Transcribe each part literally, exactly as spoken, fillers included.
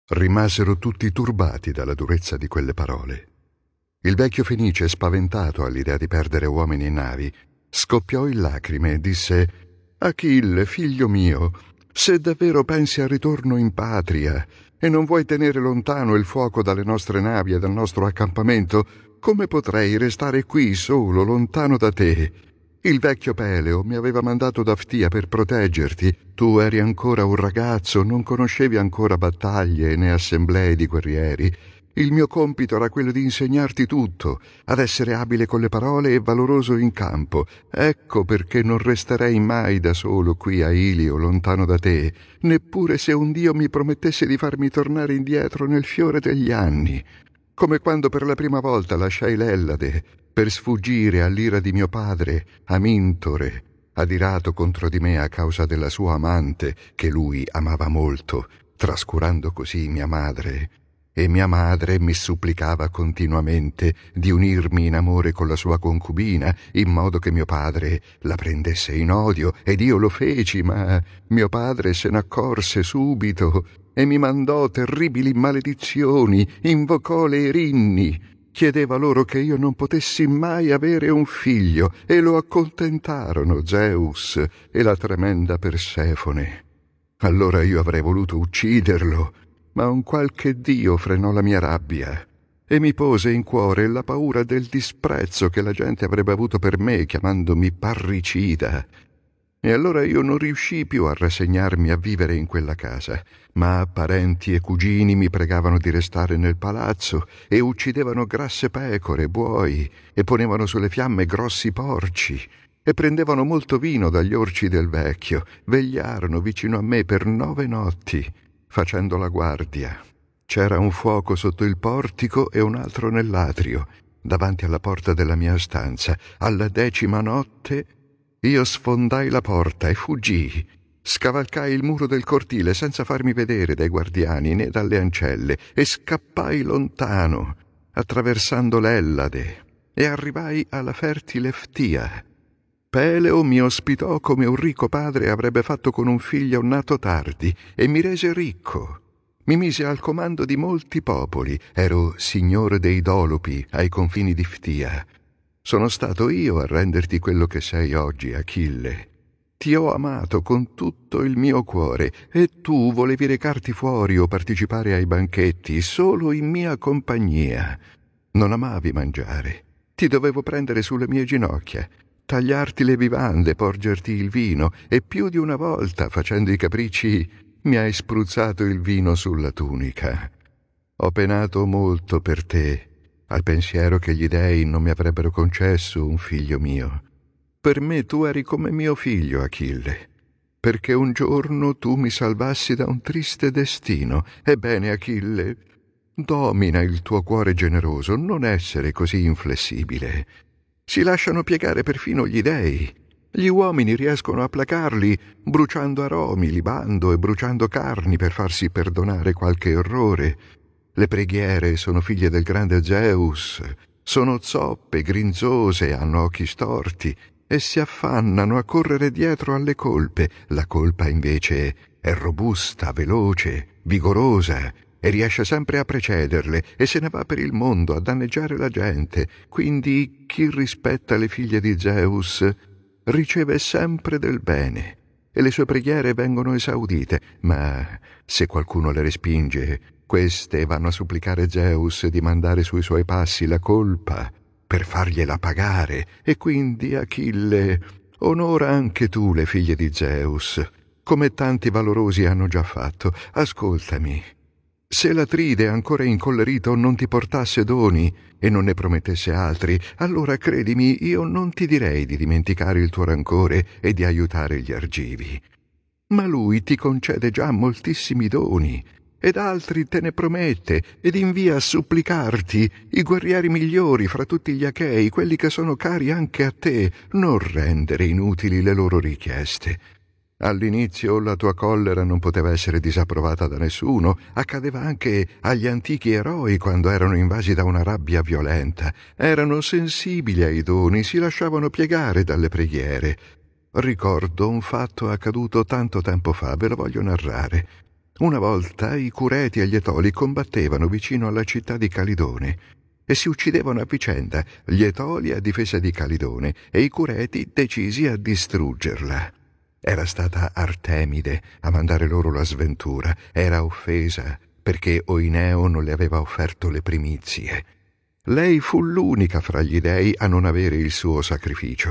Rimasero tutti turbati dalla durezza di quelle parole. Il vecchio Fenice, spaventato all'idea di perdere uomini e navi, scoppiò in lacrime e disse: «Achille, figlio mio, se davvero pensi al ritorno in patria e non vuoi tenere lontano il fuoco dalle nostre navi e dal nostro accampamento, come potrei restare qui solo, lontano da te? Il vecchio Peleo mi aveva mandato da Ftia per proteggerti. Tu eri ancora un ragazzo, non conoscevi ancora battaglie né assemblee di guerrieri. Il mio compito era quello di insegnarti tutto, ad essere abile con le parole e valoroso in campo. Ecco perché non resterei mai da solo qui a Ilio, lontano da te, neppure se un Dio mi promettesse di farmi tornare indietro nel fiore degli anni. Come quando per la prima volta lasciai l'Ellade per sfuggire all'ira di mio padre, Amintore, adirato contro di me a causa della sua amante, che lui amava molto, trascurando così mia madre. E mia madre mi supplicava continuamente di unirmi in amore con la sua concubina, in modo che mio padre la prendesse in odio, ed io lo feci, ma mio padre se n'accorse subito e mi mandò terribili maledizioni, invocò le Erinni, chiedeva loro che io non potessi mai avere un figlio, e lo accontentarono Zeus e la tremenda Persefone. Allora io avrei voluto ucciderlo, ma un qualche dio frenò la mia rabbia e mi pose in cuore la paura del disprezzo che la gente avrebbe avuto per me, chiamandomi parricida. E allora io non riuscii più a rassegnarmi a vivere in quella casa, ma parenti e cugini mi pregavano di restare nel palazzo e uccidevano grasse pecore, buoi, e ponevano sulle fiamme grossi porci, e prendevano molto vino dagli orci del vecchio, vegliarono vicino a me per nove notti, facendo la guardia. C'era un fuoco sotto il portico e un altro nell'atrio, davanti alla porta della mia stanza. Alla decima notte io sfondai la porta e fuggii. Scavalcai il muro del cortile senza farmi vedere dai guardiani né dalle ancelle e scappai lontano, attraversando l'Ellade, e arrivai alla fertile Ftia. Peleo mi ospitò come un ricco padre avrebbe fatto con un figlio nato tardi e mi rese ricco. Mi mise al comando di molti popoli. Ero signore dei Dolopi ai confini di Ftia. Sono stato io a renderti quello che sei oggi, Achille. Ti ho amato con tutto il mio cuore e tu volevi recarti fuori o partecipare ai banchetti solo in mia compagnia. Non amavi mangiare. Ti dovevo prendere sulle mie ginocchia, tagliarti le vivande, porgerti il vino, e più di una volta, facendo i capricci, mi hai spruzzato il vino sulla tunica. Ho penato molto per te, al pensiero che gli dei non mi avrebbero concesso un figlio mio. Per me tu eri come mio figlio, Achille, perché un giorno tu mi salvassi da un triste destino. Ebbene, Achille, domina il tuo cuore generoso, non essere così inflessibile. Si lasciano piegare perfino gli dei. Gli uomini riescono a placarli bruciando aromi, libando e bruciando carni per farsi perdonare qualche errore. Le preghiere sono figlie del grande Zeus, sono zoppe, grinzose, hanno occhi storti e si affannano a correre dietro alle colpe. La colpa invece è robusta, veloce, vigorosa e riesce sempre a precederle e se ne va per il mondo a danneggiare la gente. Quindi chi rispetta le figlie di Zeus riceve sempre del bene e le sue preghiere vengono esaudite, ma se qualcuno le respinge, queste vanno a supplicare Zeus di mandare sui suoi passi la colpa per fargliela pagare. E quindi, Achille, onora anche tu le figlie di Zeus, come tanti valorosi hanno già fatto. Ascoltami. Se l'Atride, ancora incollerito, non ti portasse doni e non ne promettesse altri, allora credimi, io non ti direi di dimenticare il tuo rancore e di aiutare gli argivi. Ma lui ti concede già moltissimi doni, ed altri te ne promette, ed invia a supplicarti i guerrieri migliori fra tutti gli Achei, quelli che sono cari anche a te. Non rendere inutili le loro richieste. All'inizio la tua collera non poteva essere disapprovata da nessuno, accadeva anche agli antichi eroi quando erano invasi da una rabbia violenta. Erano sensibili ai doni, si lasciavano piegare dalle preghiere. Ricordo un fatto accaduto tanto tempo fa, ve lo voglio narrare. Una volta i Cureti e gli Etoli combattevano vicino alla città di Calidone e si uccidevano a vicenda, gli Etoli a difesa di Calidone e i Cureti decisi a distruggerla. Era stata Artemide a mandare loro la sventura, era offesa perché Oineo non le aveva offerto le primizie. Lei fu l'unica fra gli dei a non avere il suo sacrificio.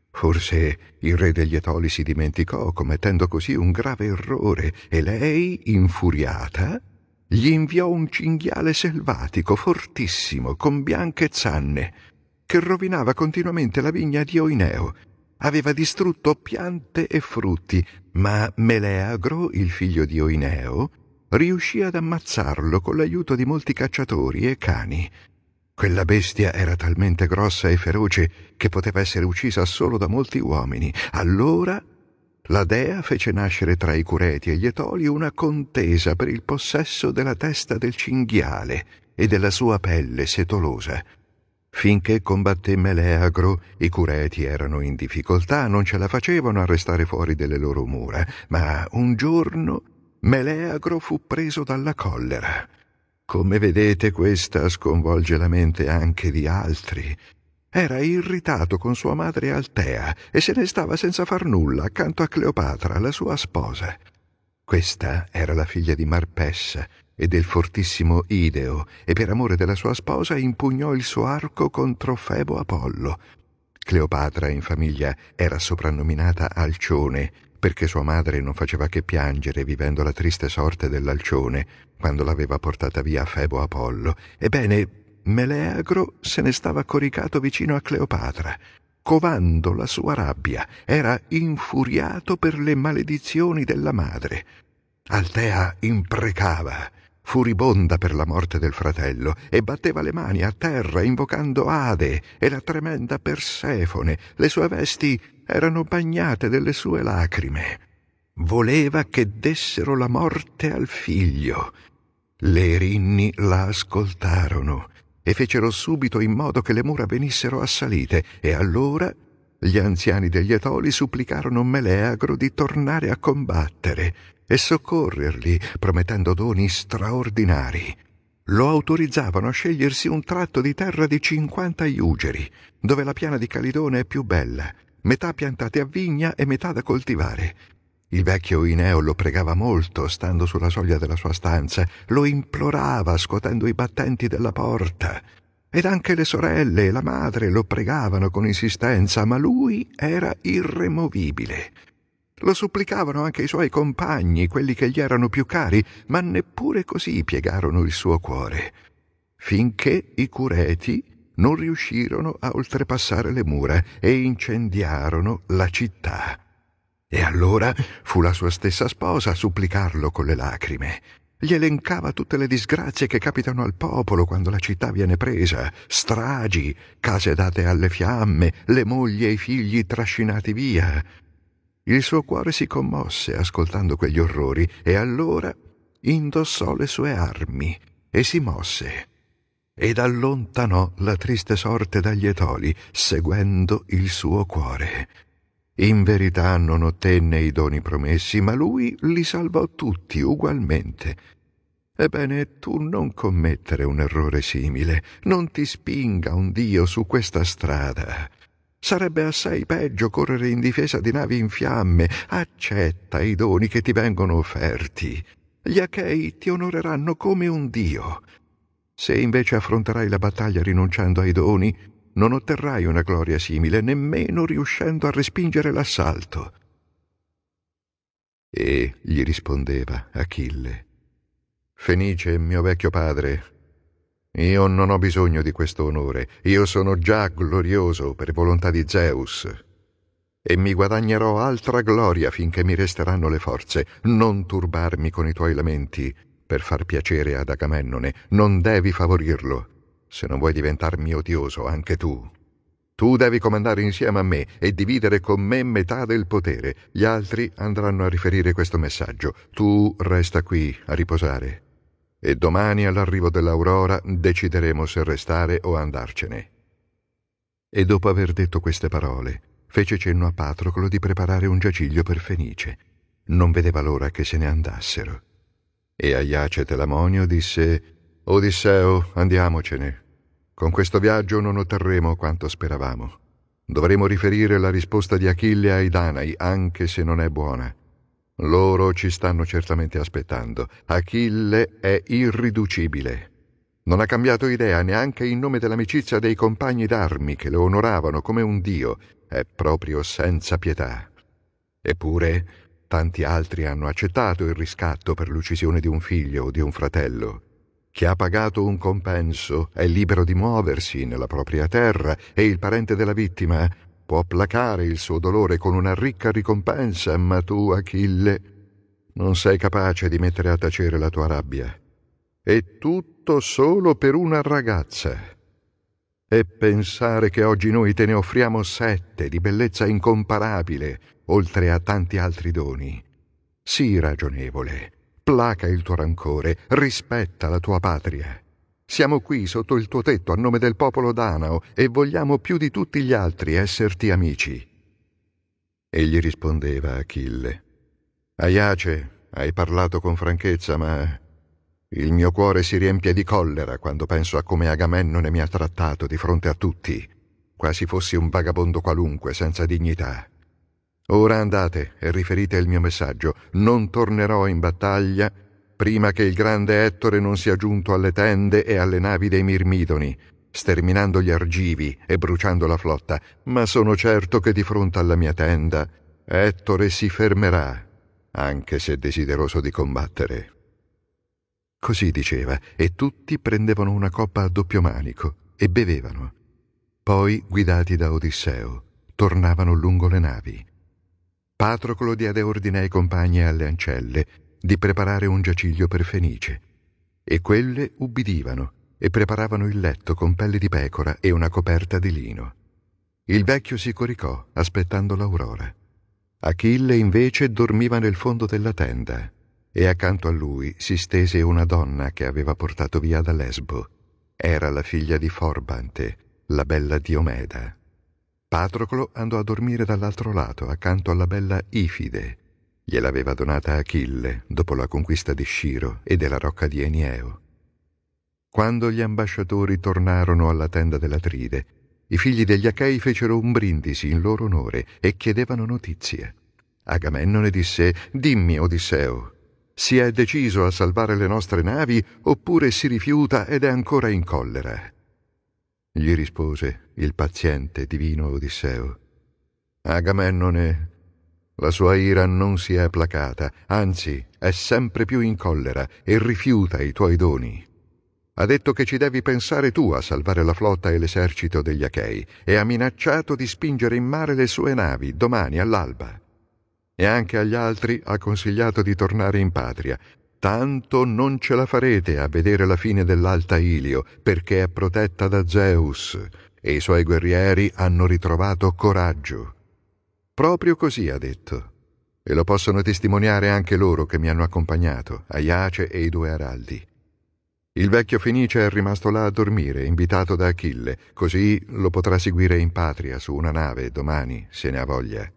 Forse il re degli Etoli si dimenticò, commettendo così un grave errore, e lei, infuriata, gli inviò un cinghiale selvatico fortissimo, con bianche zanne, che rovinava continuamente la vigna di Oineo. Aveva distrutto piante e frutti, ma Meleagro, il figlio di Oineo, riuscì ad ammazzarlo con l'aiuto di molti cacciatori e cani. Quella bestia era talmente grossa e feroce che poteva essere uccisa solo da molti uomini. Allora la dea fece nascere tra i Cureti e gli Etoli una contesa per il possesso della testa del cinghiale e della sua pelle setolosa. Finché combatté Meleagro, i Cureti erano in difficoltà, non ce la facevano a restare fuori delle loro mura, ma un giorno Meleagro fu preso dalla collera. Come vedete, questa sconvolge la mente anche di altri. Era irritato con sua madre Altea e se ne stava senza far nulla accanto a Cleopatra, la sua sposa. Questa era la figlia di Marpessa e del fortissimo Ideo, e per amore della sua sposa impugnò il suo arco contro Febo Apollo. Cleopatra in famiglia era soprannominata Alcione, perché sua madre non faceva che piangere vivendo la triste sorte dell'Alcione quando l'aveva portata via Febo Apollo. Ebbene, Meleagro se ne stava coricato vicino a Cleopatra, covando la sua rabbia. Era infuriato per le maledizioni della madre. Altea imprecava, furibonda per la morte del fratello, e batteva le mani a terra invocando Ade e la tremenda Persefone. Le sue vesti erano bagnate delle sue lacrime. Voleva che dessero la morte al figlio. Le Erinni la ascoltarono e fecero subito in modo che le mura venissero assalite, e allora gli anziani degli Etoli supplicarono Meleagro di tornare a combattere e soccorrerli, promettendo doni straordinari. Lo autorizzavano a scegliersi un tratto di terra di cinquanta iugeri, dove la piana di Calidone è più bella, metà piantate a vigna e metà da coltivare. Il vecchio Oineo lo pregava molto, stando sulla soglia della sua stanza, lo implorava scuotendo i battenti della porta. Ed anche le sorelle e la madre lo pregavano con insistenza, ma lui era irremovibile. Lo supplicavano anche i suoi compagni, quelli che gli erano più cari, ma neppure così piegarono il suo cuore, finché i Cureti non riuscirono a oltrepassare le mura e incendiarono la città. E allora fu la sua stessa sposa a supplicarlo con le lacrime. Gli elencava tutte le disgrazie che capitano al popolo quando la città viene presa: stragi, case date alle fiamme, le mogli e i figli trascinati via. Il suo cuore si commosse ascoltando quegli orrori, e allora indossò le sue armi e si mosse ed allontanò la triste sorte dagli Etoli, seguendo il suo cuore. In verità non ottenne i doni promessi, ma lui li salvò tutti ugualmente. Ebbene, tu non commettere un errore simile, non ti spinga un Dio su questa strada. Sarebbe assai peggio correre in difesa di navi in fiamme. Accetta i doni che ti vengono offerti. Gli Achei ti onoreranno come un dio. Se invece affronterai la battaglia rinunciando ai doni, non otterrai una gloria simile, nemmeno riuscendo a respingere l'assalto. E gli rispondeva Achille: Fenice, mio vecchio padre, io non ho bisogno di questo onore. Io sono già glorioso per volontà di Zeus, e mi guadagnerò altra gloria finché mi resteranno le forze. Non turbarmi con i tuoi lamenti per far piacere ad Agamennone. Non devi favorirlo, se non vuoi diventarmi odioso anche tu. Tu devi comandare insieme a me e dividere con me metà del potere. Gli altri andranno a riferire questo messaggio. Tu resta qui a riposare, e domani all'arrivo dell'aurora decideremo se restare o andarcene. E dopo aver detto queste parole, fece cenno a Patroclo di preparare un giaciglio per Fenice. Non vedeva l'ora che se ne andassero. E Aiace Telamonio disse: Odisseo, andiamocene. Con questo viaggio non otterremo quanto speravamo. Dovremo riferire la risposta di Achille ai Danai, anche se non è buona. Loro ci stanno certamente aspettando. Achille è irriducibile. Non ha cambiato idea neanche in nome dell'amicizia dei compagni d'armi che lo onoravano come un dio. È proprio senza pietà. Eppure tanti altri hanno accettato il riscatto per l'uccisione di un figlio o di un fratello. Chi ha pagato un compenso è libero di muoversi nella propria terra e il parente della vittima può placare il suo dolore con una ricca ricompensa, ma tu, Achille, non sei capace di mettere a tacere la tua rabbia. E tutto solo per una ragazza. E pensare che oggi noi te ne offriamo sette di bellezza incomparabile, oltre a tanti altri doni. Sii ragionevole, placa il tuo rancore, rispetta la tua patria. Siamo qui sotto il tuo tetto a nome del popolo danao e vogliamo più di tutti gli altri esserti amici. Egli rispondeva Achille: Aiace, hai parlato con franchezza, ma il mio cuore si riempie di collera quando penso a come Agamennone mi ha trattato di fronte a tutti, quasi fossi un vagabondo qualunque, senza dignità. Ora andate e riferite il mio messaggio. Non tornerò in battaglia prima che il grande Ettore non sia giunto alle tende e alle navi dei Mirmidoni, sterminando gli argivi e bruciando la flotta, ma sono certo che di fronte alla mia tenda Ettore si fermerà, anche se desideroso di combattere. Così diceva, e tutti prendevano una coppa a doppio manico e bevevano. Poi, guidati da Odisseo, tornavano lungo le navi. Patroclo diede ordine ai compagni e alle ancelle di preparare un giaciglio per Fenice, e quelle ubbidivano e preparavano il letto con pelle di pecora e una coperta di lino. Il vecchio si coricò, aspettando l'aurora. Achille invece dormiva nel fondo della tenda, e accanto a lui si stese una donna che aveva portato via da Lesbo. Era la figlia di Forbante, la bella Diomeda. Patroclo andò a dormire dall'altro lato, accanto alla bella Ifide. Gliel'aveva donata Achille dopo la conquista di Sciro e della rocca di Enieo. Quando gli ambasciatori tornarono alla tenda dell'Atride, i figli degli Achei fecero un brindisi in loro onore e chiedevano notizie. Agamennone disse: «Dimmi, Odisseo, si è deciso a salvare le nostre navi oppure si rifiuta ed è ancora in collera?» Gli rispose il paziente divino Odisseo: «Agamennone, la sua ira non si è placata, anzi è sempre più in collera e rifiuta i tuoi doni. Ha detto che ci devi pensare tu a salvare la flotta e l'esercito degli Achei e ha minacciato di spingere in mare le sue navi domani all'alba. E anche agli altri ha consigliato di tornare in patria. Tanto non ce la farete a vedere la fine dell'Alta Ilio, perché è protetta da Zeus e i suoi guerrieri hanno ritrovato coraggio». Proprio così ha detto, e lo possono testimoniare anche loro che mi hanno accompagnato, Aiace e i due araldi. Il vecchio Fenice è rimasto là a dormire, invitato da Achille, così lo potrà seguire in patria su una nave domani, se ne ha voglia.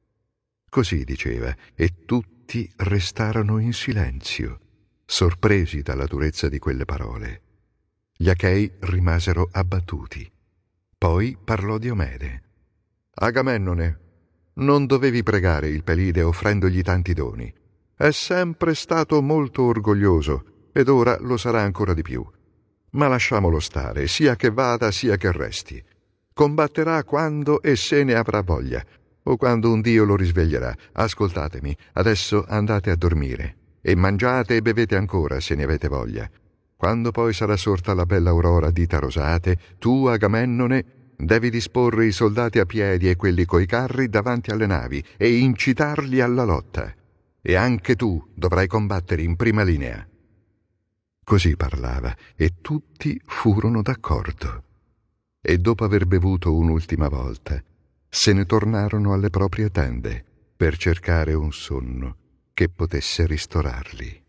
Così diceva, e tutti restarono in silenzio, sorpresi dalla durezza di quelle parole. Gli Achei rimasero abbattuti. Poi parlò Diomede: «Agamennone, non dovevi pregare il Pelide offrendogli tanti doni. È sempre stato molto orgoglioso ed ora lo sarà ancora di più. Ma lasciamolo stare, sia che vada sia che resti. Combatterà quando e se ne avrà voglia, o quando un dio lo risveglierà. Ascoltatemi, adesso andate a dormire e mangiate e bevete ancora se ne avete voglia. Quando poi sarà sorta la bella aurora dita rosate, tu, Agamennone, devi disporre i soldati a piedi e quelli coi carri davanti alle navi e incitarli alla lotta. E anche tu dovrai combattere in prima linea». Così parlava, e tutti furono d'accordo. E dopo aver bevuto un'ultima volta, se ne tornarono alle proprie tende per cercare un sonno che potesse ristorarli.